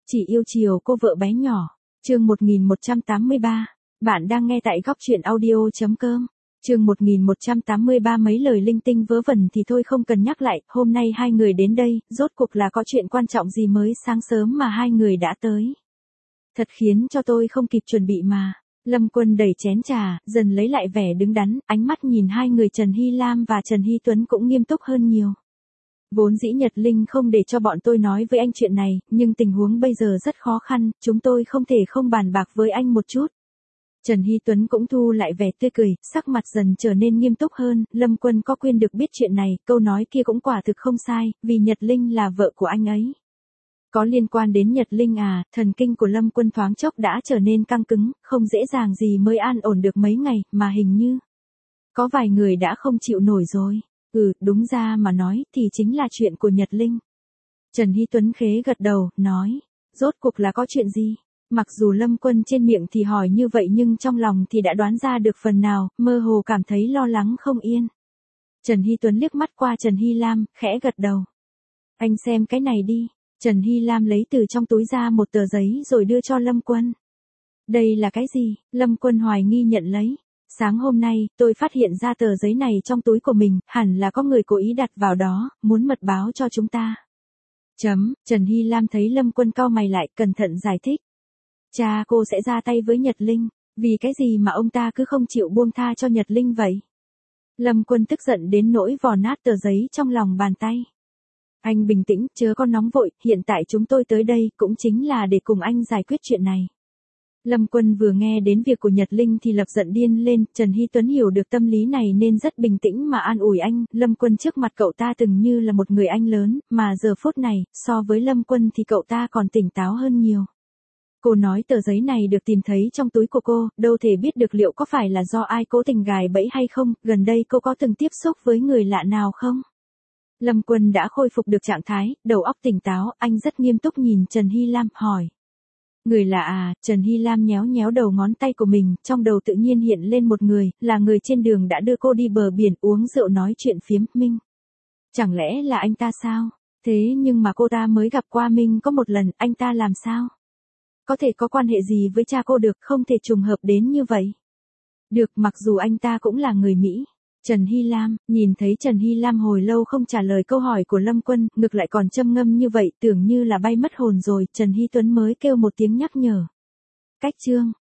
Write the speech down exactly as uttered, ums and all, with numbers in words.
Chỉ yêu chiều cô vợ bé nhỏ. Chương một nghìn một trăm tám mươi ba. Bạn đang nghe tại góc truyện audio chấm com. Chương một nghìn một trăm tám mươi ba. Mấy lời linh tinh vớ vẩn thì thôi không cần nhắc lại, hôm nay hai người đến đây, rốt cuộc là có chuyện quan trọng gì mới sáng sớm mà hai người đã tới. Thật khiến cho tôi không kịp chuẩn bị mà. Lâm Quân đẩy chén trà, dần lấy lại vẻ đứng đắn, ánh mắt nhìn hai người Trần Hy Lam và Trần Hy Tuấn cũng nghiêm túc hơn nhiều. Vốn dĩ Nhật Linh không để cho bọn tôi nói với anh chuyện này, nhưng tình huống bây giờ rất khó khăn, chúng tôi không thể không bàn bạc với anh một chút. Trần Hy Tuấn cũng thu lại vẻ tươi cười, sắc mặt dần trở nên nghiêm túc hơn, Lâm Quân có quyền được biết chuyện này, câu nói kia cũng quả thực không sai, vì Nhật Linh là vợ của anh ấy. Có liên quan đến Nhật Linh à, thần kinh của Lâm Quân thoáng chốc đã trở nên căng cứng, không dễ dàng gì mới an ổn được mấy ngày, mà hình như có vài người đã không chịu nổi rồi. Ừ, đúng ra mà nói thì chính là chuyện của Nhật Linh. Trần Hy Tuấn khế gật đầu, nói, rốt cuộc là có chuyện gì? Mặc dù Lâm Quân trên miệng thì hỏi như vậy nhưng trong lòng thì đã đoán ra được phần nào, mơ hồ cảm thấy lo lắng không yên. Trần Hy Tuấn liếc mắt qua Trần Hy Lam, khẽ gật đầu. Anh xem cái này đi. Trần Hy Lam lấy từ trong túi ra một tờ giấy rồi đưa cho Lâm Quân. Đây là cái gì? Lâm Quân hoài nghi nhận lấy. Sáng hôm nay, tôi phát hiện ra tờ giấy này trong túi của mình, hẳn là có người cố ý đặt vào đó, muốn mật báo cho chúng ta. Chấm, Trần Hy Lam thấy Lâm Quân cau mày lại, cẩn thận giải thích. Cha cô sẽ ra tay với Nhật Linh, vì cái gì mà ông ta cứ không chịu buông tha cho Nhật Linh vậy? Lâm Quân tức giận đến nỗi vò nát tờ giấy trong lòng bàn tay. Anh bình tĩnh, chớ có nóng vội, hiện tại chúng tôi tới đây cũng chính là để cùng anh giải quyết chuyện này. Lâm Quân vừa nghe đến việc của Nhật Linh thì lập giận điên lên, Trần Hy Tuấn hiểu được tâm lý này nên rất bình tĩnh mà an ủi anh, Lâm Quân trước mặt cậu ta từng như là một người anh lớn, mà giờ phút này, so với Lâm Quân thì cậu ta còn tỉnh táo hơn nhiều. Cô nói tờ giấy này được tìm thấy trong túi của cô, đâu thể biết được liệu có phải là do ai cố tình gài bẫy hay không, gần đây cô có từng tiếp xúc với người lạ nào không? Lâm Quân đã khôi phục được trạng thái, đầu óc tỉnh táo, anh rất nghiêm túc nhìn Trần Hy Lam, hỏi. Người lạ à? Trần Hy Lam nhéo nhéo đầu ngón tay của mình, trong đầu tự nhiên hiện lên một người, là người trên đường đã đưa cô đi bờ biển uống rượu nói chuyện phiếm, Minh. Chẳng lẽ là anh ta sao? Thế nhưng mà cô ta mới gặp qua Minh có một lần, anh ta làm sao? Có thể có quan hệ gì với cha cô được, không thể trùng hợp đến như vậy. Được, mặc dù anh ta cũng là người Mỹ. Trần Hy Lam, nhìn thấy Trần Hy Lam hồi lâu không trả lời câu hỏi của Lâm Quân, ngược lại còn châm ngâm như vậy, tưởng như là bay mất hồn rồi, Trần Hy Tuấn mới kêu một tiếng nhắc nhở. Cách chương.